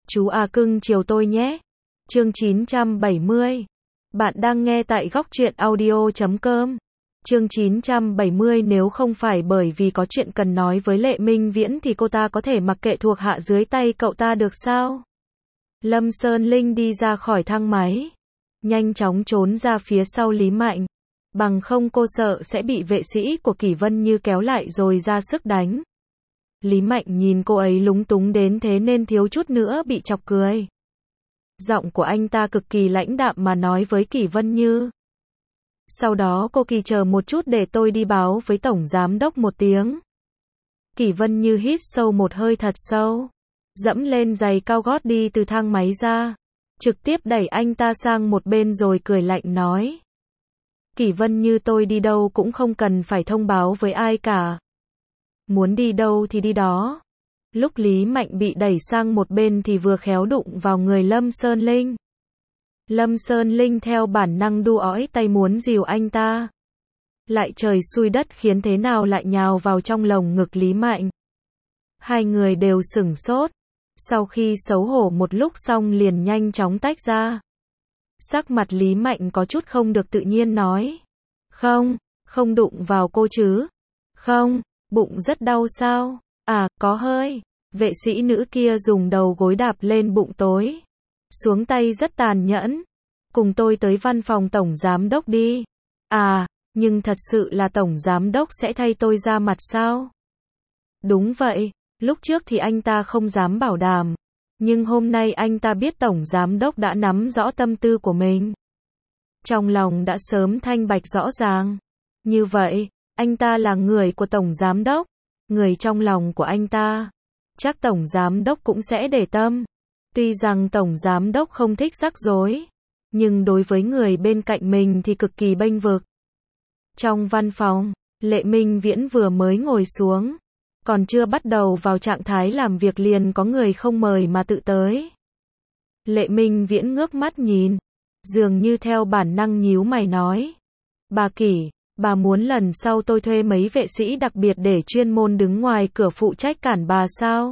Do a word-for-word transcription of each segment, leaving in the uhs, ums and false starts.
Chú à cưng chiều tôi nhé. Chương chín trăm bảy mươi. Bạn đang nghe tại góc truyện audio chấm com. Chương chín trăm bảy mươi. Nếu không phải bởi vì có chuyện cần nói với Lệ Minh Viễn thì cô ta có thể mặc kệ thuộc hạ dưới tay cậu ta được sao? Lâm Sơn Linh đi ra khỏi thang máy, nhanh chóng trốn ra phía sau Lý Mạnh. Bằng không cô sợ sẽ bị vệ sĩ của Kỷ Vân Như kéo lại rồi ra sức đánh. Lý Mạnh nhìn cô ấy lúng túng đến thế nên thiếu chút nữa bị chọc cười. Giọng của anh ta cực kỳ lãnh đạm mà nói với Kỷ Vân Như. Sau đó cô Kỳ chờ một chút để tôi đi báo với Tổng Giám Đốc một tiếng. Kỷ Vân Như hít sâu một hơi thật sâu, dẫm lên giày cao gót đi từ thang máy ra, trực tiếp đẩy anh ta sang một bên rồi cười lạnh nói. Kỷ Vân Như, tôi đi đâu cũng không cần phải thông báo với ai cả. Muốn đi đâu thì đi đó. Lúc Lý Mạnh bị đẩy sang một bên thì vừa khéo đụng vào người Lâm Sơn Linh. Lâm Sơn Linh theo bản năng đu ói tay muốn dìu anh ta. Lại trời xui đất khiến thế nào lại nhào vào trong lồng ngực Lý Mạnh. Hai người đều sửng sốt. Sau khi xấu hổ một lúc xong liền nhanh chóng tách ra. Sắc mặt Lý Mạnh có chút không được tự nhiên nói. Không, không đụng vào cô chứ. Không, bụng rất đau sao? À, có hơi. Vệ sĩ nữ kia dùng đầu gối đạp lên bụng tối. Xuống tay rất tàn nhẫn. Cùng tôi tới văn phòng Tổng Giám Đốc đi. À, nhưng thật sự là Tổng Giám Đốc sẽ thay tôi ra mặt sao? Đúng vậy, lúc trước thì anh ta không dám bảo đảm. Nhưng hôm nay anh ta biết Tổng Giám Đốc đã nắm rõ tâm tư của mình. Trong lòng đã sớm thanh bạch rõ ràng. Như vậy, anh ta là người của Tổng Giám Đốc. Người trong lòng của anh ta. Chắc Tổng Giám Đốc cũng sẽ để tâm. Tuy rằng Tổng Giám Đốc không thích rắc rối, nhưng đối với người bên cạnh mình thì cực kỳ bênh vực. Trong văn phòng, Lệ Minh Viễn vừa mới ngồi xuống. Còn chưa bắt đầu vào trạng thái làm việc liền có người không mời mà tự tới. Lệ Minh Viễn ngước mắt nhìn, dường như theo bản năng nhíu mày nói. Bà Kỷ, bà muốn lần sau tôi thuê mấy vệ sĩ đặc biệt để chuyên môn đứng ngoài cửa phụ trách cản bà sao?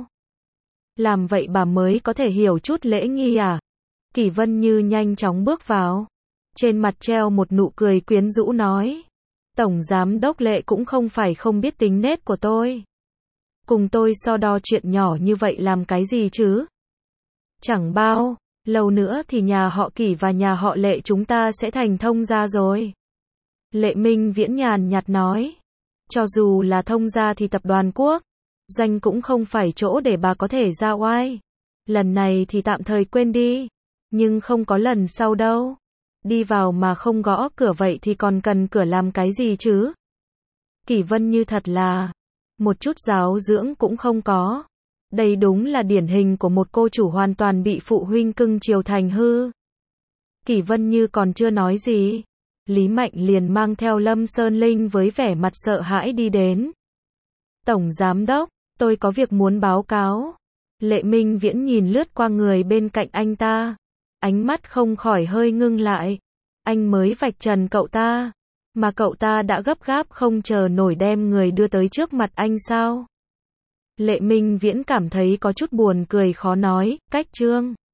Làm vậy bà mới có thể hiểu chút lễ nghi à? Kỷ Vân Như nhanh chóng bước vào. Trên mặt treo một nụ cười quyến rũ nói. Tổng Giám Đốc Lệ cũng không phải không biết tính nết của tôi. Cùng tôi so đo chuyện nhỏ như vậy làm cái gì chứ? Chẳng bao lâu nữa thì nhà họ Kỷ và nhà họ Lệ chúng ta sẽ thành thông gia rồi. Lệ Minh Viễn nhàn nhạt nói. Cho dù là thông gia thì tập đoàn Quốc Doanh cũng không phải chỗ để bà có thể ra oai. Lần này thì tạm thời quên đi. Nhưng không có lần sau đâu. Đi vào mà không gõ cửa vậy thì còn cần cửa làm cái gì chứ? Kỷ Vân Như thật là một chút giáo dưỡng cũng không có. Đây đúng là điển hình của một cô chủ hoàn toàn bị phụ huynh cưng chiều thành hư. Kỷ Vân Như còn chưa nói gì, Lý Mạnh liền mang theo Lâm Sơn Linh với vẻ mặt sợ hãi đi đến. Tổng Giám Đốc, tôi có việc muốn báo cáo. Lệ Minh Viễn nhìn lướt qua người bên cạnh anh ta. Ánh mắt không khỏi hơi ngưng lại. Anh mới vạch trần cậu ta. Mà cậu ta đã gấp gáp không chờ nổi đem người đưa tới trước mặt anh sao? Lệ Minh Viễn cảm thấy có chút buồn cười khó nói, cách trương.